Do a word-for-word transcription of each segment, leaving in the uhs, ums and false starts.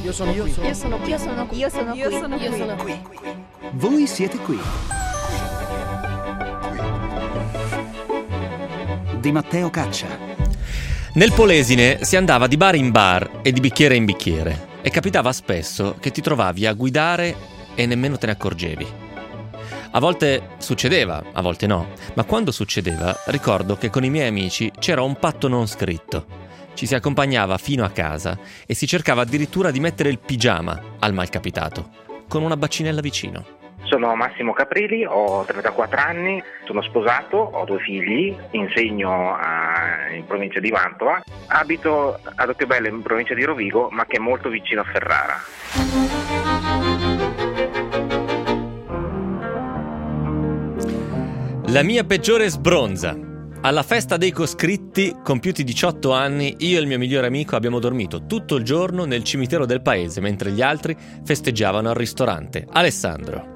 Io sono qui. Io sono qui. Io sono qui. Io sono qui. Io sono Io qui. sono qui. Voi siete qui. Di Matteo Caccia. Nel Polesine si andava di bar in bar e di bicchiere in bicchiere e capitava spesso che ti trovavi a guidare e nemmeno te ne accorgevi. A volte succedeva, a volte no, ma quando succedeva ricordo che con i miei amici c'era un patto non scritto. Ci si accompagnava fino a casa e si cercava addirittura di mettere il pigiama al malcapitato, con una bacinella vicino. Sono Massimo Caprili, ho trentaquattro anni, sono sposato, ho due figli, insegno a, in provincia di Mantova, abito ad Occhiobello in provincia di Rovigo, ma che è molto vicino a Ferrara. La mia peggiore sbronza. Alla festa dei coscritti, compiuti diciotto anni, io e il mio migliore amico abbiamo dormito tutto il giorno nel cimitero del paese, mentre gli altri festeggiavano al ristorante. Alessandro.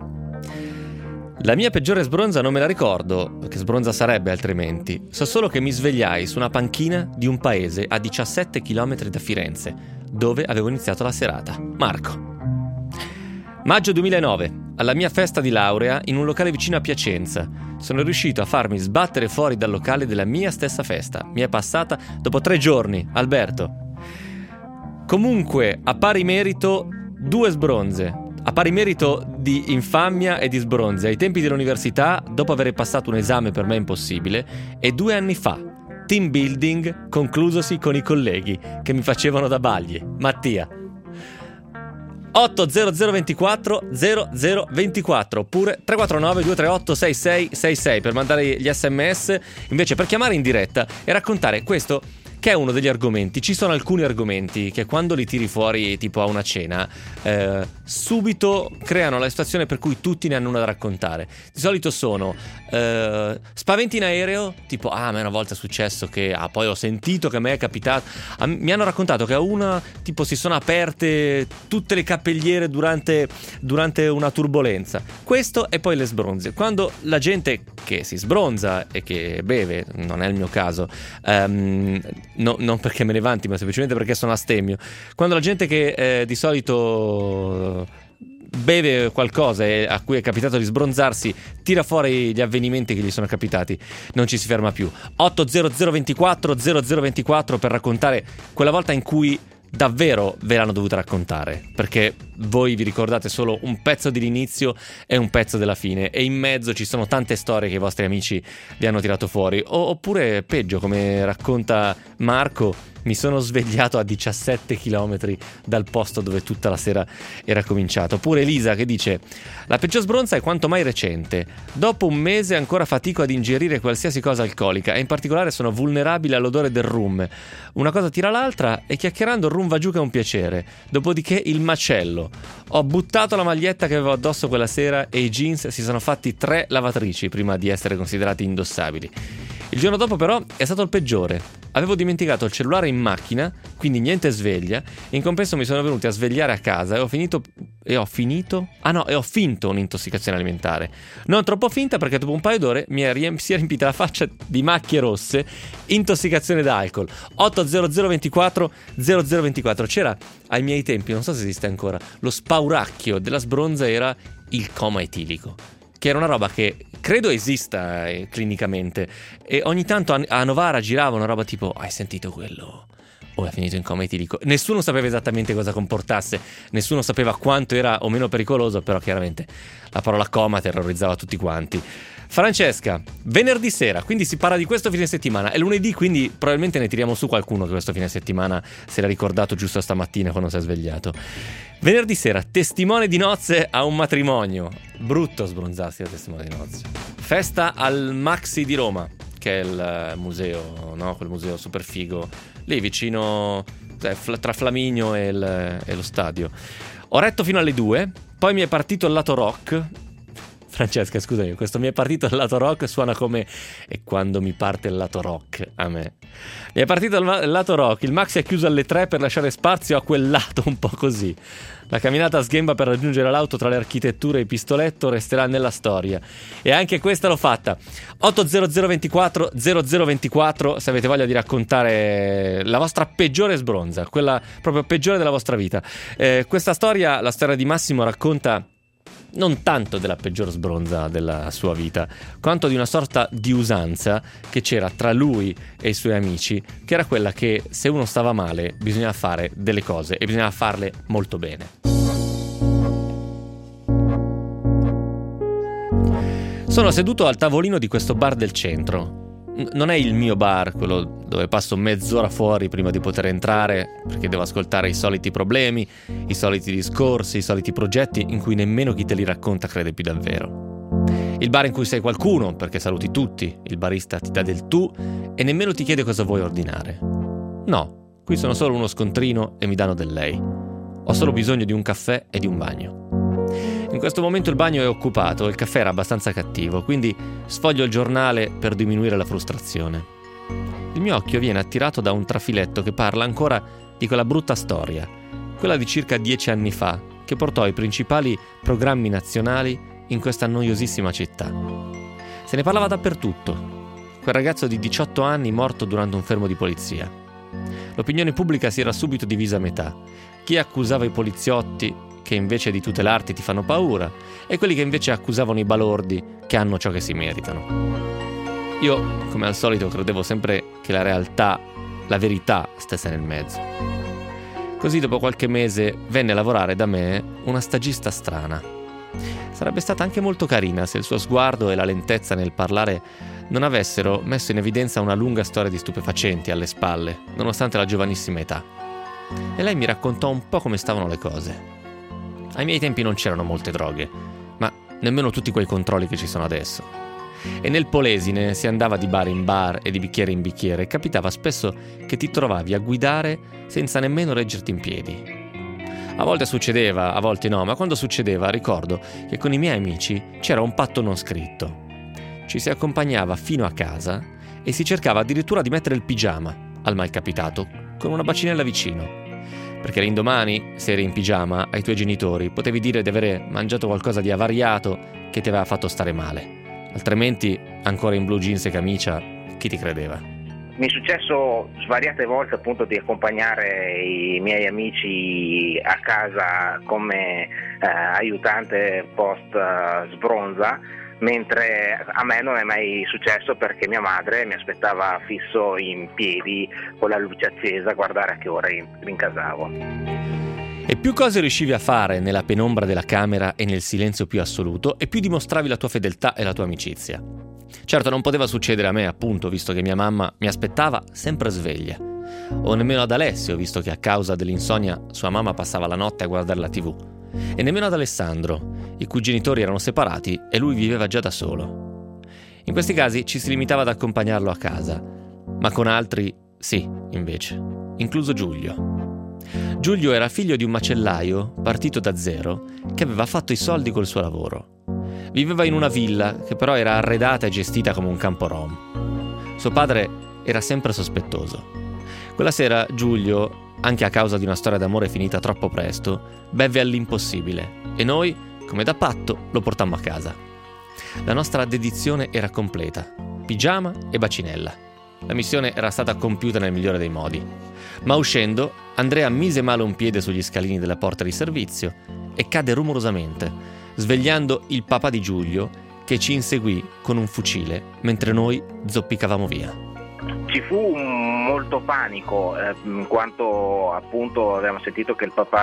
La mia peggiore sbronza non me la ricordo, che sbronza sarebbe altrimenti. So solo che mi svegliai su una panchina di un paese a diciassette chilometri da Firenze, dove avevo iniziato la serata. Marco. Maggio duemilanove, alla mia festa di laurea in un locale vicino a Piacenza. Sono riuscito a farmi sbattere fuori dal locale della mia stessa festa. Mi è passata dopo tre giorni, Alberto. Comunque, a pari merito, due sbronze. A pari merito di infamia e di sbronze. Ai tempi dell'università, dopo aver passato un esame per me impossibile, e due anni fa, team building conclusosi con i colleghi che mi facevano da bagli. Mattia. otto zero zero ventiquattro zero zero ventiquattro oppure tre quattro nove due tre otto sei sei sei sei per mandare gli sms, invece per chiamare in diretta e raccontare questo che è uno degli argomenti. Ci sono alcuni argomenti che quando li tiri fuori tipo a una cena eh, subito creano la situazione per cui tutti ne hanno una da raccontare. Di solito sono eh, spaventi in aereo, tipo ah a me una volta è successo che ah poi ho sentito che a me è capitato, a, mi hanno raccontato che a una tipo si sono aperte tutte le cappelliere durante, durante una turbolenza. Questo e poi le sbronze, quando la gente che si sbronza e che beve, non è il mio caso, um, no, non perché me ne vanti ma semplicemente perché sono astemio, quando la gente che eh, di solito beve qualcosa e a cui è capitato di sbronzarsi tira fuori gli avvenimenti che gli sono capitati, non ci si ferma più. Otto zero zero ventiquattro zero zero ventiquattro per raccontare quella volta in cui davvero ve l'hanno dovuta raccontare, perché voi vi ricordate solo un pezzo dell'inizio e un pezzo della fine e in mezzo ci sono tante storie che i vostri amici vi hanno tirato fuori. O, oppure peggio, come racconta Marco, mi sono svegliato a diciassette chilometri dal posto dove tutta la sera era cominciato. Oppure Elisa che dice: la peggior sbronza è quanto mai recente. Dopo un mese ancora fatico ad ingerire qualsiasi cosa alcolica e in particolare sono vulnerabile all'odore del rum. Una cosa tira l'altra e chiacchierando il rum va giù che è un piacere. Dopodiché il macello. Ho buttato la maglietta che avevo addosso quella sera e i jeans si sono fatti tre lavatrici prima di essere considerati indossabili. Il giorno dopo però è stato il peggiore. Avevo dimenticato il cellulare in macchina, quindi niente sveglia. In compenso mi sono venuti a svegliare a casa e ho finito e ho finito ah no e ho finto un'intossicazione alimentare. Non troppo finta, perché dopo un paio d'ore mi è riemp- si è riempita la faccia di macchie rosse. Intossicazione da alcol. Otto zero zero ventiquattro zero zero ventiquattro. C'era ai miei tempi, non so se esiste ancora, lo spauracchio della sbronza era il coma etilico, che era una roba che credo esista eh, clinicamente, e ogni tanto a, a Novara girava una roba tipo hai sentito quello? O è finito in coma etilico. Nessuno sapeva esattamente cosa comportasse, nessuno sapeva quanto era o meno pericoloso, però chiaramente la parola coma terrorizzava tutti quanti. Francesca, venerdì sera, quindi si parla di questo fine settimana, è lunedì, quindi probabilmente ne tiriamo su qualcuno che questo fine settimana si era ricordato giusto stamattina quando si è svegliato. Venerdì sera, testimone di nozze a un matrimonio. Brutto sbronzarsi da testimone di nozze. Festa al Maxi di Roma, che è il museo, no? Quel museo super figo lì vicino, eh, tra Flaminio e, il, e lo stadio. Ho retto fino alle due, poi mi è partito il lato rock Francesca, scusami, questo mi è partito il lato rock suona come e quando mi parte il lato rock a me. Mi è partito il, il lato rock, il Maxi è chiuso alle tre per lasciare spazio a quel lato un po' così. La camminata a sghemba per raggiungere l'auto tra le architetture e il pistoletto resterà nella storia. E anche questa l'ho fatta. otto zero zero ventiquattro zero zero ventiquattro se avete voglia di raccontare la vostra peggiore sbronza, quella proprio peggiore della vostra vita. Eh, questa storia, la storia di Massimo, racconta non tanto della peggior sbronza della sua vita, quanto di una sorta di usanza che c'era tra lui e i suoi amici, che era quella che se uno stava male bisognava fare delle cose e bisognava farle molto bene. Sono seduto al tavolino di questo bar del centro. Non è il mio bar, quello dove passo mezz'ora fuori prima di poter entrare, perché devo ascoltare i soliti problemi, i soliti discorsi, i soliti progetti in cui nemmeno chi te li racconta crede più davvero. Il bar in cui sei qualcuno, perché saluti tutti, il barista ti dà del tu e nemmeno ti chiede cosa vuoi ordinare. No, qui sono solo uno scontrino e mi danno del lei. Ho solo bisogno di un caffè e di un bagno. In questo momento il bagno è occupato e il caffè era abbastanza cattivo, quindi sfoglio il giornale per diminuire la frustrazione. Il mio occhio viene attirato da un trafiletto che parla ancora di quella brutta storia, quella di circa dieci anni fa, che portò i principali programmi nazionali in questa noiosissima città. Se ne parlava dappertutto. Quel ragazzo di diciotto anni morto durante un fermo di polizia. L'opinione pubblica si era subito divisa a metà. Chi accusava i poliziotti che invece di tutelarti ti fanno paura, e quelli che invece accusavano i balordi che hanno ciò che si meritano. Io, come al solito, credevo sempre che la realtà, la verità, stesse nel mezzo. Così dopo qualche mese venne a lavorare da me una stagista strana. Sarebbe stata anche molto carina se il suo sguardo e la lentezza nel parlare non avessero messo in evidenza una lunga storia di stupefacenti alle spalle, nonostante la giovanissima età. E lei mi raccontò un po' come stavano le cose. Ai miei tempi non c'erano molte droghe, ma nemmeno tutti quei controlli che ci sono adesso. E nel Polesine si andava di bar in bar e di bicchiere in bicchiere, e capitava spesso che ti trovavi a guidare senza nemmeno reggerti in piedi. A volte succedeva, a volte no, ma quando succedeva ricordo che con i miei amici c'era un patto non scritto. Ci si accompagnava fino a casa e si cercava addirittura di mettere il pigiama al malcapitato, con una bacinella vicino. Perché l'indomani, se eri in pigiama, ai tuoi genitori potevi dire di avere mangiato qualcosa di avariato che ti aveva fatto stare male. Altrimenti, ancora in blue jeans e camicia, chi ti credeva? Mi è successo svariate volte appunto di accompagnare i miei amici a casa come eh, aiutante post uh, sbronza, mentre a me non è mai successo perché mia madre mi aspettava fisso in piedi con la luce accesa a guardare a che ora rincasavo. E più cose riuscivi a fare nella penombra della camera e nel silenzio più assoluto, e più dimostravi la tua fedeltà e la tua amicizia. Certo, non poteva succedere a me, appunto, visto che mia mamma mi aspettava sempre sveglia. O nemmeno ad Alessio, visto che a causa dell'insonnia sua mamma passava la notte a guardare la tivù. E nemmeno ad Alessandro, i cui genitori erano separati e lui viveva già da solo. In questi casi ci si limitava ad accompagnarlo a casa, ma con altri sì, invece, incluso Giulio. Giulio era figlio di un macellaio partito da zero che aveva fatto i soldi col suo lavoro. Viveva in una villa che però era arredata e gestita come un campo rom. Suo padre era sempre sospettoso. Quella sera Giulio, anche a causa di una storia d'amore finita troppo presto, bevve all'impossibile e noi, come da patto, lo portammo a casa. La nostra dedizione era completa, pigiama e bacinella. La missione era stata compiuta nel migliore dei modi. Ma uscendo, Andrea mise male un piede sugli scalini della porta di servizio e cadde rumorosamente, svegliando il papà di Giulio, che ci inseguì con un fucile mentre noi zoppicavamo via. Ci fu molto panico, eh, in quanto appunto avevamo sentito che il papà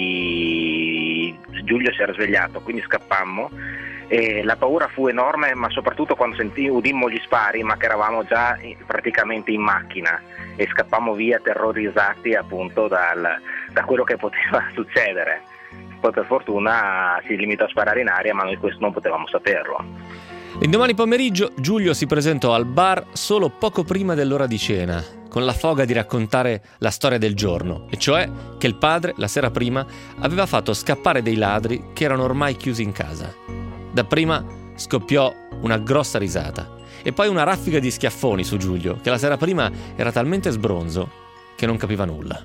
di Giulio si era svegliato, quindi scappammo e la paura fu enorme, ma soprattutto quando sentì, udimmo gli spari, ma che eravamo già praticamente in macchina e scappammo via terrorizzati appunto dal, da quello che poteva succedere. Poi per fortuna si limitò a sparare in aria, ma noi questo non potevamo saperlo. L'indomani pomeriggio Giulio si presentò al bar solo poco prima dell'ora di cena, con la foga di raccontare la storia del giorno, e cioè che il padre, la sera prima, aveva fatto scappare dei ladri che erano ormai chiusi in casa. Dapprima scoppiò una grossa risata e poi una raffica di schiaffoni su Giulio, che la sera prima era talmente sbronzo che non capiva nulla.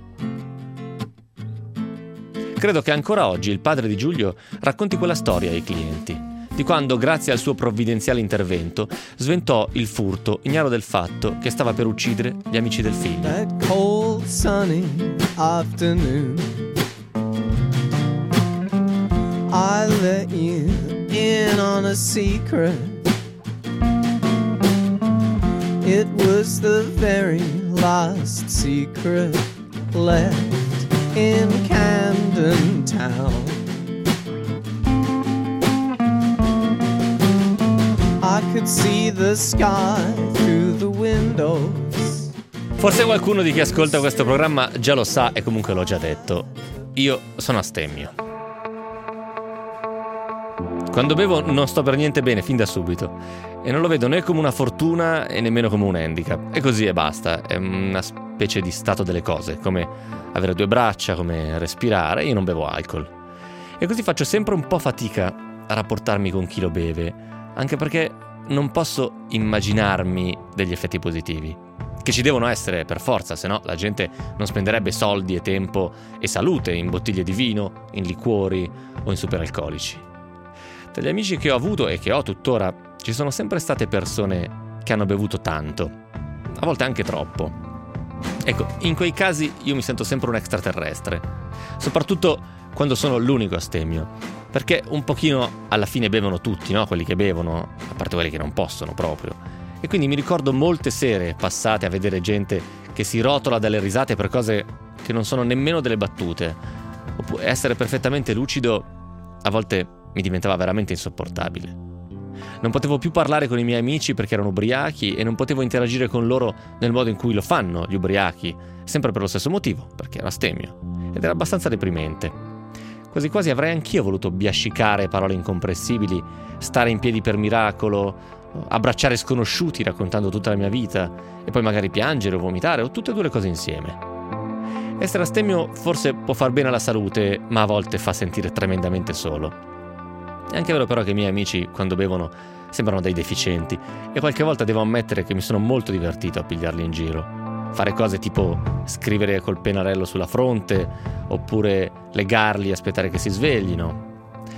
Credo che ancora oggi il padre di Giulio racconti quella storia ai clienti, di quando, grazie al suo provvidenziale intervento, sventò il furto ignaro del fatto che stava per uccidere gli amici del figlio. That cold sunny afternoon, I let you in on a secret. It was the very last secret left in Camden Town. I could see the sky through the windows. Forse qualcuno di chi ascolta questo programma già lo sa e comunque l'ho già detto. Io sono astemio. Quando bevo non sto per niente bene fin da subito e non lo vedo né come una fortuna e nemmeno come un handicap. E così e basta, è una specie di stato delle cose, come avere due braccia, come respirare. Io non bevo alcol. E così faccio sempre un po' fatica a rapportarmi con chi lo beve, anche perché non posso immaginarmi degli effetti positivi, che ci devono essere per forza, se no la gente non spenderebbe soldi e tempo e salute in bottiglie di vino, in liquori o in superalcolici. Tra gli amici che ho avuto e che ho tuttora ci sono sempre state persone che hanno bevuto tanto, a volte anche troppo. Ecco, in quei casi io mi sento sempre un extraterrestre, soprattutto quando sono l'unico astemio, perché un pochino alla fine bevono tutti, no? Quelli che bevono, a parte quelli che non possono proprio. E quindi mi ricordo molte sere passate a vedere gente che si rotola dalle risate per cose che non sono nemmeno delle battute. Oppure essere perfettamente lucido a volte mi diventava veramente insopportabile. Non potevo più parlare con i miei amici perché erano ubriachi e non potevo interagire con loro nel modo in cui lo fanno gli ubriachi, sempre per lo stesso motivo, perché ero astemio. Ed era abbastanza deprimente. Quasi quasi avrei anch'io voluto biascicare parole incomprensibili, stare in piedi per miracolo, abbracciare sconosciuti raccontando tutta la mia vita e poi magari piangere o vomitare o tutte e due le cose insieme. Essere astemio forse può far bene alla salute, ma a volte fa sentire tremendamente solo. È anche vero però che i miei amici, quando bevono, sembrano dei deficienti e qualche volta devo ammettere che mi sono molto divertito a pigliarli in giro. Fare cose tipo scrivere col pennarello sulla fronte oppure legarli e aspettare che si sveglino.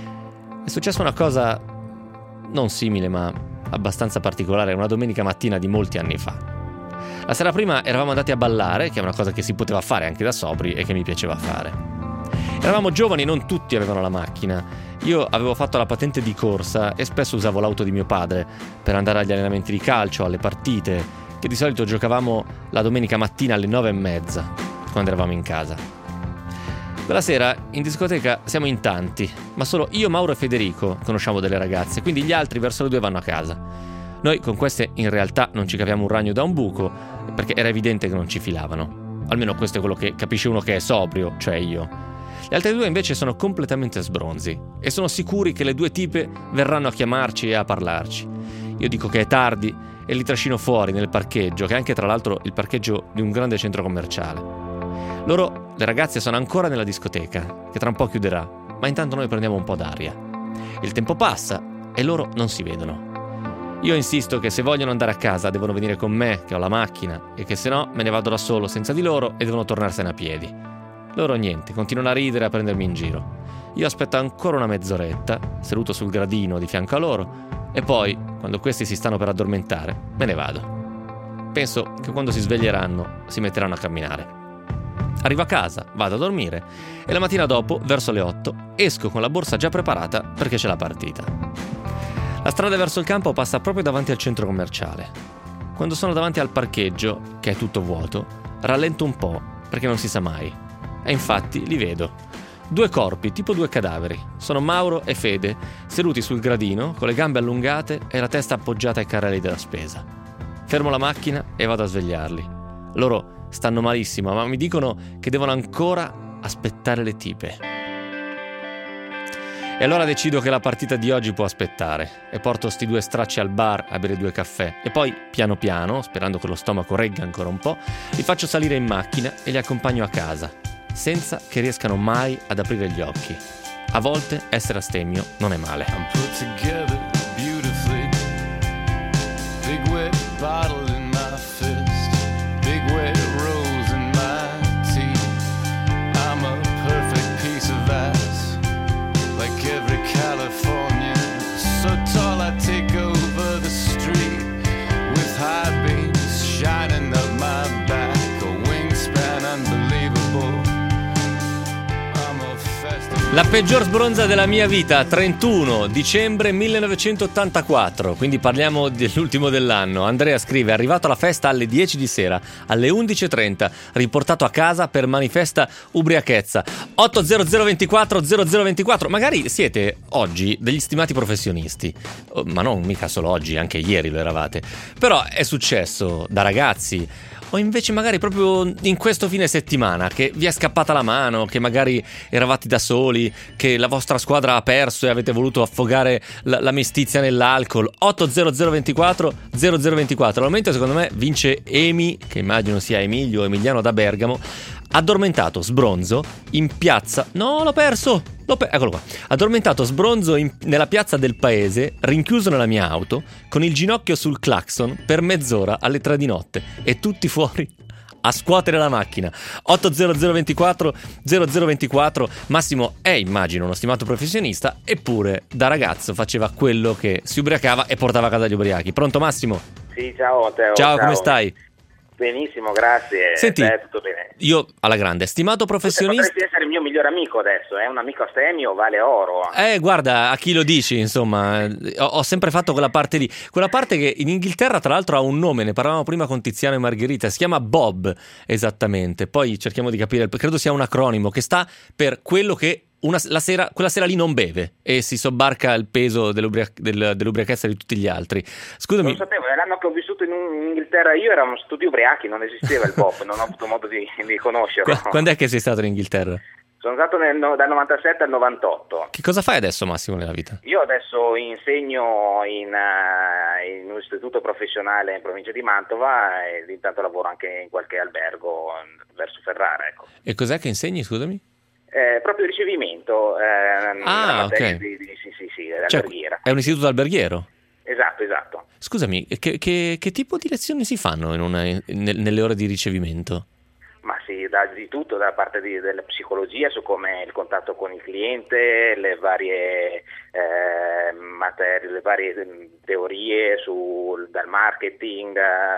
È successa una cosa non simile ma abbastanza particolare una domenica mattina di molti anni fa. La sera prima eravamo andati a ballare, che è una cosa che si poteva fare anche da sobri e che mi piaceva fare. Eravamo giovani, non tutti avevano la macchina. Io avevo fatto la patente di corsa e spesso usavo l'auto di mio padre per andare agli allenamenti di calcio, alle partite, che di solito giocavamo la domenica mattina alle nove e mezza, quando eravamo in casa. Quella sera in discoteca siamo in tanti, ma solo io, Mauro e Federico conosciamo delle ragazze, quindi gli altri verso le due vanno a casa. Noi con queste in realtà non ci caviamo un ragno da un buco, perché era evidente che non ci filavano. Almeno questo è quello che capisce uno che è sobrio, cioè io. Le altre due invece sono completamente sbronzi e sono sicuri che le due tipe verranno a chiamarci e a parlarci. Io dico che è tardi e li trascino fuori nel parcheggio, che è anche tra l'altro il parcheggio di un grande centro commerciale. Loro, le ragazze, sono ancora nella discoteca, che tra un po' chiuderà, ma intanto noi prendiamo un po' d'aria. Il tempo passa e loro non si vedono. Io insisto che se vogliono andare a casa devono venire con me, che ho la macchina, e che se no me ne vado da solo senza di loro e devono tornarsene a piedi. Loro niente, continuano a ridere e a prendermi in giro. Io aspetto ancora una mezz'oretta, seduto sul gradino di fianco a loro, e poi, quando questi si stanno per addormentare, me ne vado. Penso che quando si sveglieranno si metteranno a camminare. Arrivo a casa, vado a dormire e la mattina dopo, verso le otto, esco con la borsa già preparata perché c'è la partita. La strada verso il campo passa proprio davanti al centro commerciale. Quando sono davanti al parcheggio, che è tutto vuoto, rallento un po' perché non si sa mai. E infatti li vedo. Due corpi, tipo due cadaveri. Sono Mauro e Fede, seduti sul gradino, con le gambe allungate e la testa appoggiata ai carrelli della spesa. Fermo la macchina e vado a svegliarli. Loro stanno malissimo, ma mi dicono che devono ancora aspettare le tipe. E allora decido che la partita di oggi può aspettare e porto sti due stracci al bar a bere due caffè e poi, piano piano, sperando che lo stomaco regga ancora un po', li faccio salire in macchina e li accompagno a casa, senza che riescano mai ad aprire gli occhi. a volte essere astemio non è male. I'm put together beautifully. Big wet bottle in my fist. Big wet rose in my teeth. I'm a perfect piece of ass, like every Californian. So tall I take over the street with high beams shining up my back. A wingspan unbelievable. I'm a festival. La peggior sbronza della mia vita, trentuno dicembre millenovecentottantaquattro, quindi parliamo dell'ultimo dell'anno. Andrea scrive: arrivato alla festa alle dieci di sera, alle undici e trenta, riportato a casa per manifesta ubriachezza. otto zero zero ventiquattro zero zero ventiquattro. Magari siete oggi degli stimati professionisti, ma non mica solo oggi, anche ieri lo eravate. Però è successo da ragazzi, o invece magari proprio in questo fine settimana, che vi è scappata la mano, che magari eravate da soli, che la vostra squadra ha perso e avete voluto affogare la, la mestizia nell'alcol. otto zero zero ventiquattro zero zero ventiquattro. Al momento secondo me vince Emi, che immagino sia Emilio Emiliano da Bergamo, addormentato sbronzo in piazza. No, l'ho perso! L'ho pe- Eccolo qua. Addormentato sbronzo in- nella piazza del paese, rinchiuso nella mia auto, con il ginocchio sul clacson per mezz'ora alle tre di notte e tutti fuori a scuotere la macchina. otto zero zero ventiquattro zero zero ventiquattro. Massimo è, immagino, uno stimato professionista, eppure da ragazzo faceva quello che si ubriacava e portava a casa gli ubriachi. Pronto Massimo? Sì, ciao Matteo. Ciao, ciao. Come stai? Benissimo, grazie. Senti, Beh, tutto bene. Io alla grande, stimato professionista. Potresti essere il mio miglior amico adesso, è eh? un amico astemio, vale oro. Eh, guarda, a chi lo dici, insomma, ho, ho sempre fatto quella parte lì. Quella parte che in Inghilterra, tra l'altro, ha un nome, ne parlavamo prima con Tiziano e Margherita, si chiama Bob, esattamente. Poi cerchiamo di capire, credo sia un acronimo che sta per quello che una, la sera, quella sera lì non beve e si sobbarca il peso dell'ubria, del, dell'ubriachezza di tutti gli altri. Scusami. Non sapevo, l'anno che ho vissuto in, in Inghilterra io eravamo tutti ubriachi, non esisteva il Bob, non ho avuto modo di, di conoscerlo. Qu- quando è che sei stato in Inghilterra? Sono stato nel, dal novantasette al novantotto. Che cosa fai adesso, Massimo, nella vita? Io adesso insegno in, uh, in un istituto professionale in provincia di Mantova e intanto lavoro anche in qualche albergo verso Ferrara, ecco. E cos'è che insegni, scusami? Eh, proprio ricevimento, eh, ah, ok. Di, di, sì, sì, sì, cioè, alberghiera. È un istituto alberghiero? Esatto, esatto. Scusami, che, che, che tipo di lezioni si fanno in una, in, nelle ore di ricevimento? Ma sì, da, di tutto, da parte di, della psicologia su come il contatto con il cliente, le varie eh, materie, le varie teorie sul, dal marketing,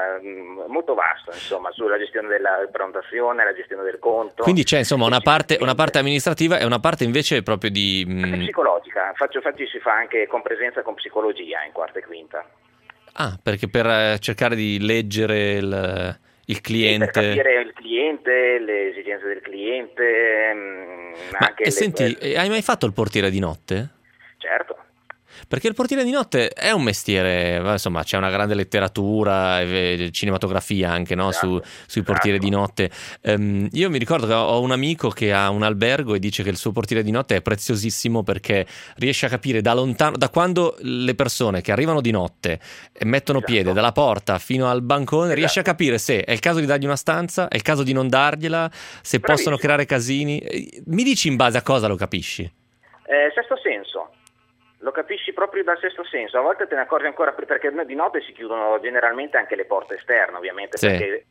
eh, molto vasto, insomma, sulla gestione della prenotazione, la gestione del conto. Quindi c'è insomma una parte, una parte amministrativa e una parte invece proprio di... Mh... psicologica, Faccio, infatti si fa anche con presenza con psicologia in quarta e quinta. Ah, perché per cercare di leggere il... il cliente, per capire il cliente, le esigenze del cliente. Ma anche e le... senti, hai mai fatto il portiere di notte? Certo. Perché il portiere di notte è un mestiere, insomma, c'è una grande letteratura e cinematografia anche, no? Esatto, Su, sui portieri esatto. di notte. Um, io mi ricordo che ho un amico che ha un albergo e dice che il suo portiere di notte è preziosissimo perché riesce a capire da lontano, da quando le persone che arrivano di notte e mettono Esatto. piede dalla porta fino al bancone, Esatto. riesce a capire se è il caso di dargli una stanza, è il caso di non dargliela, se Bravissimo. possono creare casini. Mi dici in base a cosa lo capisci? Eh, sesto senso. Lo capisci proprio dal sesto senso, a volte te ne accorgi ancora perché di notte si chiudono generalmente anche le porte esterne, ovviamente, sì. Perché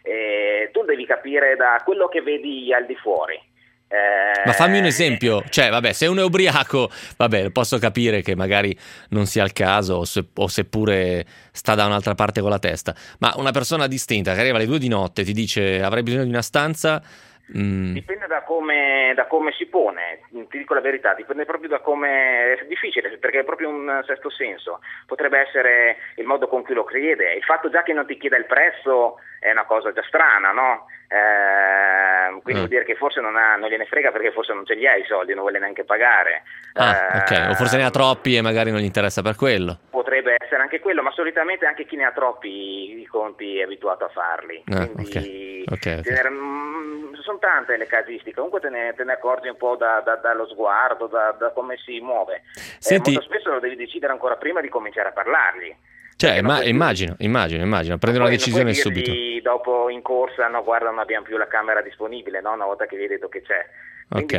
eh, tu devi capire da quello che vedi al di fuori. Eh, Ma fammi un esempio, cioè vabbè, se uno è ubriaco, vabbè, posso capire che magari non sia il caso o, se, o seppure sta da un'altra parte con la testa, ma una persona distinta che arriva alle due di notte ti dice avrei bisogno di una stanza. Mm. Dipende da come, da come si pone, ti dico la verità, dipende proprio da come, è difficile perché è proprio un sesto senso, potrebbe essere il modo con cui lo chiede, il fatto già che non ti chieda il prezzo è una cosa già strana, no? Eh, quindi mm. vuol dire che forse non, ha, non gliene frega perché forse non ce li ha i soldi, non vuole neanche pagare. Ah, eh, ok, o forse ne ha troppi e magari non gli interessa per quello. Potrebbe essere anche quello, ma solitamente anche chi ne ha troppi i conti è abituato a farli. Ah, Quindi okay. Okay, okay. Tenere, mh, sono tante le casistiche, comunque te ne, te ne accorgi un po' da, da, dallo sguardo, da, da come si muove. Senti, eh, molto spesso lo devi decidere ancora prima di cominciare a parlargli. Cioè, ma, puoi, immagino, immagino, immagino, prendere una decisione non puoi dirgli subito. Dopo in corsa, no, guarda, non abbiamo più la camera disponibile, no? Una volta che gli hai detto che c'è. Quindi Ok, devi,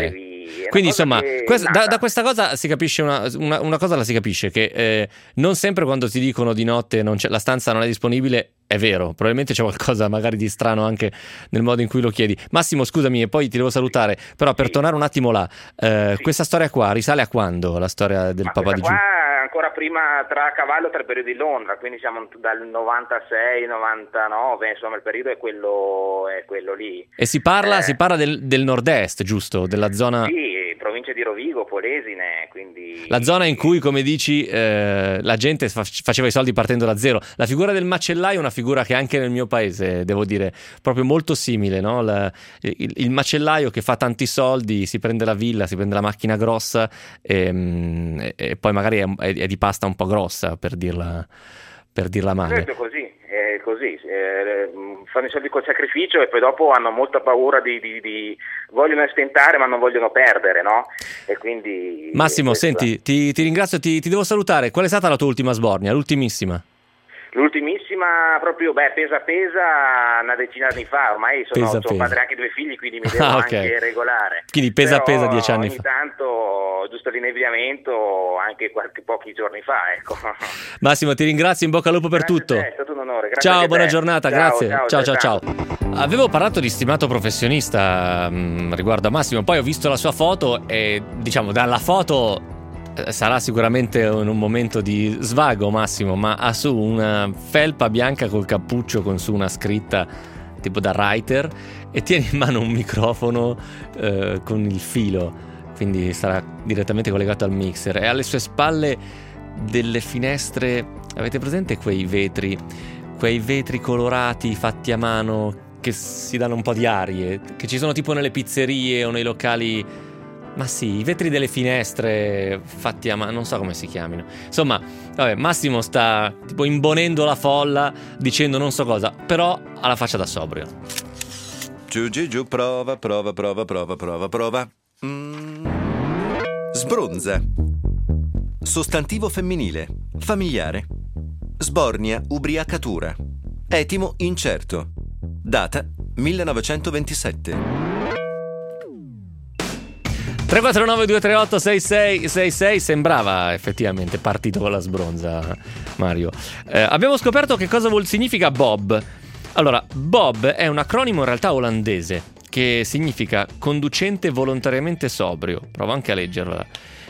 è Quindi una cosa insomma, che questa- è da, nata. da questa cosa si capisce una, una- una cosa la si capisce, che eh, non sempre quando ti dicono di notte non c'è, la stanza non è disponibile, è vero, probabilmente c'è qualcosa magari di strano anche nel modo in cui lo chiedi. Massimo, scusami, e poi ti devo salutare, però per Sì. tornare un attimo là, eh, Sì. questa storia qua risale a quando, la storia del Ma papà di questa Giù? qua è ancora prima, tra a cavallo tra il periodo di Londra, quindi siamo dal novantasei novantanove, insomma il periodo è quello, è quello lì. E si parla, Eh. si parla del, del nord-est, giusto? Della zona... Sì, provincia di Rovigo, Polesine, quindi... La zona in cui, come dici, eh, la gente fa- faceva i soldi partendo da zero. La figura del macellaio è una figura che anche nel mio paese, devo dire, proprio molto simile, no? La- il, il macellaio che fa tanti soldi, si prende la villa, si prende la macchina grossa e, mm, e- e poi magari è, è- è di pasta un po' grossa, per dirla, per dirla male. Certo, così, è così, eh, fanno i soldi col sacrificio e poi dopo hanno molta paura di, di, di vogliono stentare ma non vogliono perdere, no? E quindi Massimo, questa- senti, ti, ti ringrazio, ti, ti devo salutare. Qual è stata la tua ultima sbornia, l'ultimissima? L'ultimissima proprio, beh, pesa pesa una decina di anni fa, ormai sono, Pesa, sono pesa. padre anche di due figli, quindi mi devo Ah, ok. anche regolare. Quindi pesa, Però pesa dieci anni ogni fa. tanto, giusto l'inebriamento, anche qualche, pochi giorni fa, ecco. Massimo, ti ringrazio, in bocca al lupo per Grazie a tutto. te, è stato un onore. Grazie Ciao, anche a buona te. giornata, Ciao, grazie. ciao, Ciao, ciao, ciao. altrettanto. Avevo parlato di stimato professionista mh, riguardo a Massimo, poi ho visto la sua foto e diciamo dalla foto eh, sarà sicuramente in un momento di svago Massimo, ma ha su una felpa bianca col cappuccio con su una scritta tipo da writer e tiene in mano un microfono eh, con il filo, quindi sarà direttamente collegato al mixer e alle sue spalle delle finestre. Avete presente quei vetri, quei vetri colorati fatti a mano che si danno un po' di arie, che ci sono tipo nelle pizzerie o nei locali? Ma sì, i vetri delle finestre fatti a mano, non so come si chiamino. Insomma, vabbè, Massimo sta tipo imbonendo la folla dicendo non so cosa, però ha la faccia da sobrio. Giù, giù, giù, prova, prova, prova, prova, prova, prova. Mm. Sbronza. Sostantivo femminile. Familiare. Sbornia, ubriacatura. Etimo incerto. Data millenovecentoventisette. tre quattro nove due tre otto sei sei sei sei sembrava effettivamente partito con la sbronza, Mario. Eh, abbiamo scoperto che cosa vuol significa Bob. Allora, Bob è un acronimo in realtà olandese che significa conducente volontariamente sobrio. Provo anche a leggerla.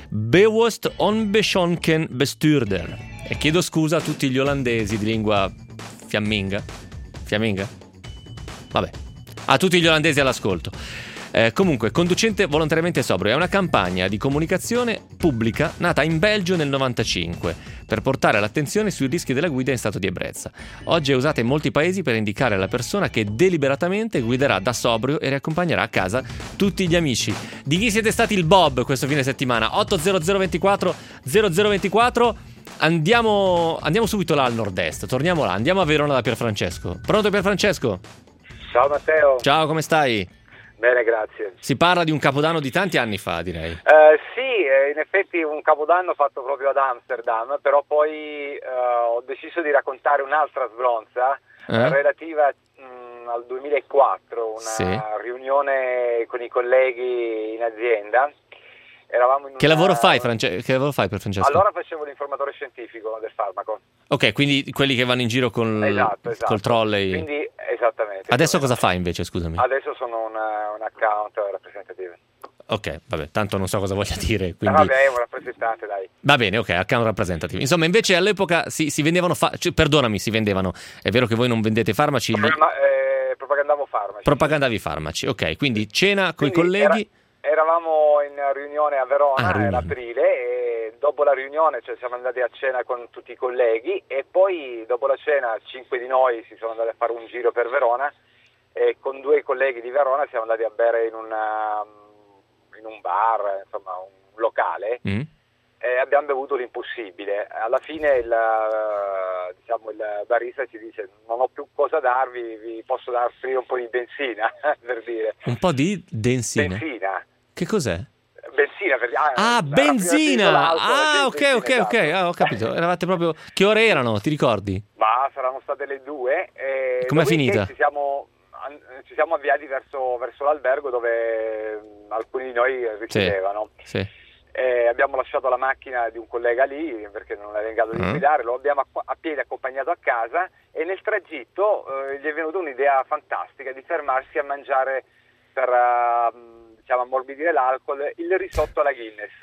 Bewust onbeschonken bestuurder. E chiedo scusa a tutti gli olandesi di lingua fiamminga. Fiamminga? Vabbè. A tutti gli olandesi all'ascolto. Eh, comunque, conducente volontariamente sobrio è una campagna di comunicazione pubblica nata in Belgio nel novantacinque per portare l'attenzione sui rischi della guida in stato di ebbrezza. Oggi è usata in molti paesi per indicare la persona che deliberatamente guiderà da sobrio e riaccompagnerà a casa tutti gli amici. Di chi siete stati il Bob questo fine settimana? otto zero zero ventiquattro zero zero ventiquattro. Andiamo, andiamo subito là al nord-est, torniamo là, andiamo a Verona da Pierfrancesco. Pronto Pierfrancesco? Ciao Matteo. Ciao, come stai? Bene, grazie. Si parla di un capodanno di tanti anni fa, direi. Eh, sì, eh, in effetti un capodanno fatto proprio ad Amsterdam, però poi eh, ho deciso di raccontare un'altra sbronza Eh? relativa mh, al duemilaquattro, una Sì. riunione con i colleghi in azienda. Eravamo in Che una- lavoro fai, France- che lavoro fai per Francesco? Allora facevo l'informatore scientifico del farmaco. Ok, quindi quelli che vanno in giro con Esatto, esatto. col trolley. Quindi, esattamente. Adesso Più o cosa meno. fai invece, scusami? Adesso sono una- un account rappresentative. Ok, vabbè, tanto non so cosa voglia dire, Eh, quindi... vabbè, un rappresentante, dai. Va bene, ok, account representative. Insomma, invece all'epoca si, si vendevano... Fa- cioè, perdonami, si vendevano. È vero che voi non vendete farmaci, li- Ma, eh, propagandavo farmaci. propagandavi farmaci. Ok, quindi cena con i Quindi colleghi... era- eravamo in riunione a Verona, Ah, era riunione. aprile, e dopo la riunione, cioè, siamo andati a cena con tutti i colleghi e poi dopo la cena cinque di noi si sono andati a fare un giro per Verona e con due colleghi di Verona siamo andati a bere in, una, in un bar, insomma un locale. Mm? E abbiamo bevuto l'impossibile. Alla fine il, eh, diciamo, il barista ci dice: non ho più cosa darvi, vi posso dar offrire un po' di benzina, per dire. Un po' di densina. Benzina. Che cos'è? Benzina per Ah, benzina! Ah, ok, ok, ok, ah, ho capito. Eravate proprio... Che ore erano, ti ricordi? Ma saranno state le due. E Com'è dopodiché finita? Ci siamo... an- ci siamo avviati verso, verso l'albergo dove mh, alcuni di noi risiedevano. Sì, sì. Eh, abbiamo lasciato la macchina di un collega lì perché non era in grado di Mm. guidare, lo abbiamo a, a piedi accompagnato a casa e nel tragitto eh, gli è venuta un'idea fantastica di fermarsi a mangiare per uh, diciamo ammorbidire l'alcol il risotto alla Guinness.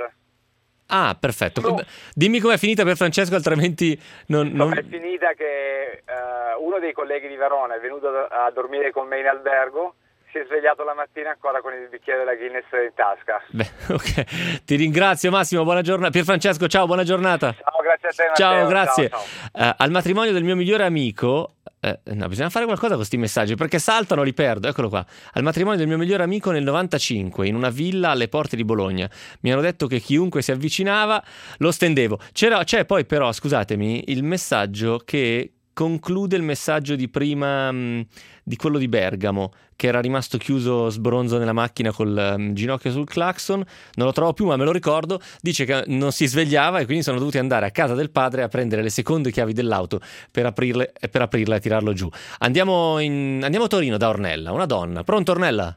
Ah, perfetto. No. Dimmi com'è finita per Francesco, altrimenti non... non... È finita che uh, uno dei colleghi di Verona è venuto a dormire con me in albergo, si è svegliato la mattina ancora con il bicchiere della Guinness in tasca. Beh, ok. Ti ringrazio Massimo, buona giornata. Pierfrancesco, ciao, buona giornata. Ciao, grazie a te Matteo. Ciao, grazie. Ciao, ciao. Uh, al matrimonio del mio migliore amico, eh, no, bisogna fare qualcosa con questi messaggi perché saltano, li perdo. Eccolo qua. Al matrimonio del mio migliore amico nel novantacinque, in una villa alle porte di Bologna. Mi hanno detto che chiunque si avvicinava lo stendevo. C'era, c'è poi però, scusatemi, il messaggio che conclude il messaggio di prima mh, di quello di Bergamo, che era rimasto chiuso sbronzo nella macchina col um, ginocchio sul clacson. Non lo trovo più, ma me lo ricordo. Dice che non si svegliava e quindi sono dovuti andare a casa del padre a prendere le seconde chiavi dell'auto per aprirle e per aprirla e tirarlo giù. Andiamo, in, andiamo a Torino da Ornella, una donna. Pronto Ornella?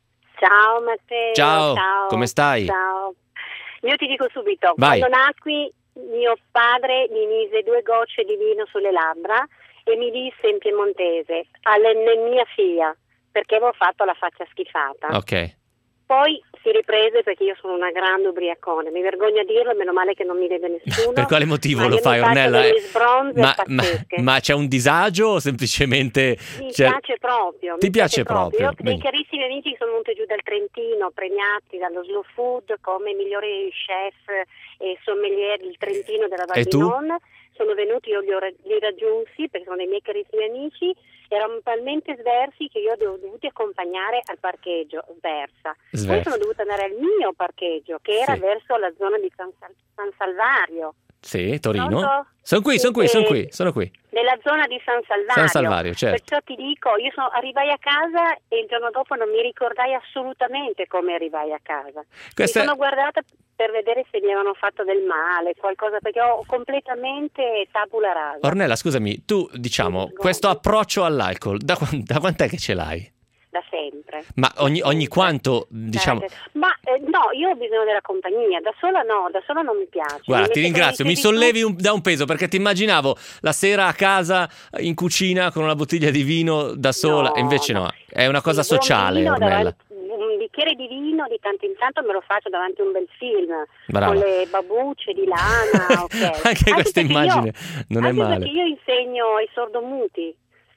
Ciao Matteo. Ciao, ciao, come stai? Ciao. Io ti dico subito, Vai. quando nacqui mio padre mi mise due gocce di vino sulle labbra e mi disse in piemontese, all'ennemia fia, perché avevo fatto la faccia schifata. Ok. Poi si riprese perché io sono una grande ubriacone, mi vergogno a dirlo, meno male che non mi vede nessuno. Per quale motivo ma lo io fai mi faccio Ornella? delle sbronze Ma, ma, pazzesche. ma c'è un disagio o semplicemente... Mi c'è- piace proprio. Ti mi piace proprio? Io ho dei Bene. carissimi amici che sono venuti giù dal Trentino, premiati dallo Slow Food come migliori chef e sommelier del Trentino della Val E di tu? Non. Sono venuti, io li ho ra- li raggiunsi perché sono dei miei carissimi amici. Erano talmente sversi che io ho dovuti accompagnare al parcheggio Versa. Poi Sversi. sono dovuta andare al mio parcheggio che era Sì. verso la zona di San, Sal- San Salvario. Sì, Torino. Pronto? Sono qui, sono qui, Eh, sono qui, sono qui. Nella zona di San Salvario. San Salvario, certo. Perciò ti dico, io sono, arrivai a casa e il giorno dopo non mi ricordai assolutamente come arrivai a casa. Questa Mi è- sono guardata per vedere se mi avevano fatto del male, qualcosa, perché ho completamente tabula rasa. Ornella, scusami, tu diciamo, Sì, questo guardi. approccio all'alcol, da, quan- da quant'è che ce l'hai? Da sempre. Ma ogni, ogni Sempre. quanto, diciamo... Eh, Ma eh, no, io ho bisogno della compagnia, da sola no, da sola non mi piace. Guarda, Invece ti ringrazio, come mi dicevi tu- sollevi un- da un peso perché ti immaginavo la sera a casa in cucina con una bottiglia di vino da sola, No, e invece no, no. è una cosa Un buon sociale, vino Ornella. davanti- un bicchiere di vino di tanto in tanto me lo faccio davanti a un bel film Brava. con le babucce di lana, ok. Anche questa perché immagine io- non è anche male. perché io insegno ai sordomuti,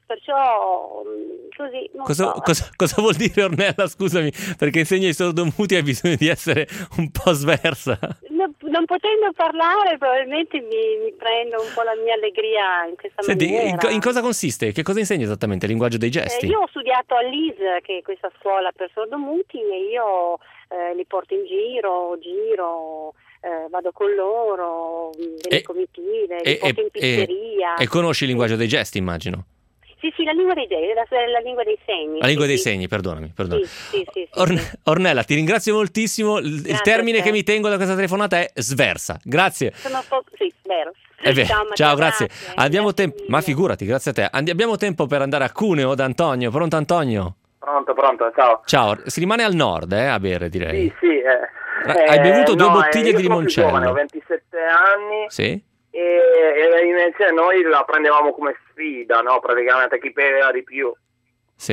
perciò mh, così non Cosa, so. cosa- cosa vuol dire Ornella? Scusami, perché insegni ai sordomuti hai bisogno di essere un po' sversa. Non, non potendo parlare probabilmente mi, mi prendo un po' la mia allegria in questa Senti, in, maniera. co- in cosa consiste? Che cosa insegni esattamente? Il linguaggio dei Eh, gesti? io ho studiato all'I S, che è questa scuola per sordomuti, e io eh, li porto in giro, giro, eh, vado con loro, mh, delle E- comitive, e- li porto e- in pizzeria. E conosci il linguaggio dei gesti, immagino. Sì, sì, la lingua dei, la, la lingua dei segni. La lingua sì, dei sì. segni, perdonami, perdonami. Sì, sì, sì, sì, Orne- sì. Ornella, ti ringrazio moltissimo. Il, il Grazie termine a te. che mi tengo da questa telefonata è sversa. Grazie. Sono un po'... Sì, vero. È vero. Ciao, Matteo, Ciao, grazie. grazie. Abbiamo Grazie tempo, mille. ma figurati, grazie a te. Andi- abbiamo tempo per andare a Cuneo da Antonio. Pronto Antonio? Pronto, pronto, ciao. Ciao, si rimane al nord, eh, a bere, direi. Sì, sì. eh, Hai bevuto due no, bottiglie eh, di io sono più limoncello. giovane, ho ventisette anni Sì? e, e invece noi la prendevamo come sfida, no? Praticamente chi beveva di più. Sì.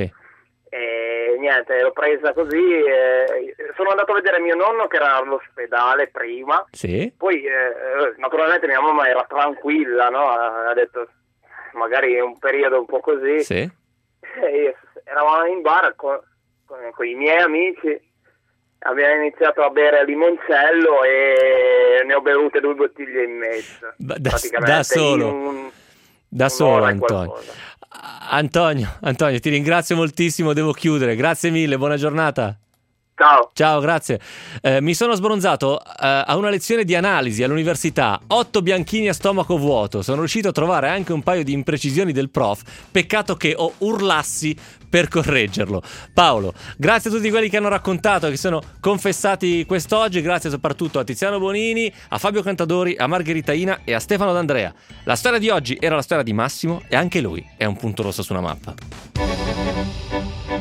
E niente, l'ho presa così. E sono andato a vedere mio nonno che era all'ospedale prima. Sì? Poi eh, naturalmente mia mamma era tranquilla, no? Ha detto magari è un periodo un po' così. Sì? E eravamo in bar con, con, con i miei amici, abbiamo iniziato a bere limoncello e ne ho bevute due bottiglie e mezzo. Da- da- praticamente da solo? in un- Da solo, un'ora e Antonio. qualcosa. Antonio, Antonio, ti ringrazio moltissimo, devo chiudere. Grazie mille, buona giornata. Ciao. Ciao, grazie. Eh, mi sono sbronzato eh, a una lezione di analisi all'università, otto bianchini a stomaco vuoto. Sono riuscito a trovare anche un paio di imprecisioni del prof. Peccato che ho urlassi per correggerlo. Paolo, grazie a tutti quelli che hanno raccontato, che sono confessati quest'oggi. Grazie soprattutto a Tiziano Bonini, a Fabio Cantadori, a Margherita Ina e a Stefano D'Andrea. La storia di oggi era la storia di Massimo e anche lui è un punto rosso su una mappa.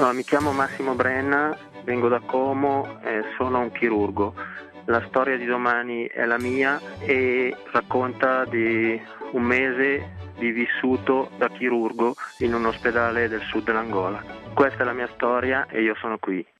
No, mi chiamo Massimo Brenna, vengo da Como e sono un chirurgo. La storia di domani è la mia e racconta di un mese di vissuto da chirurgo in un ospedale del sud dell'Angola. Questa è la mia storia e io sono qui.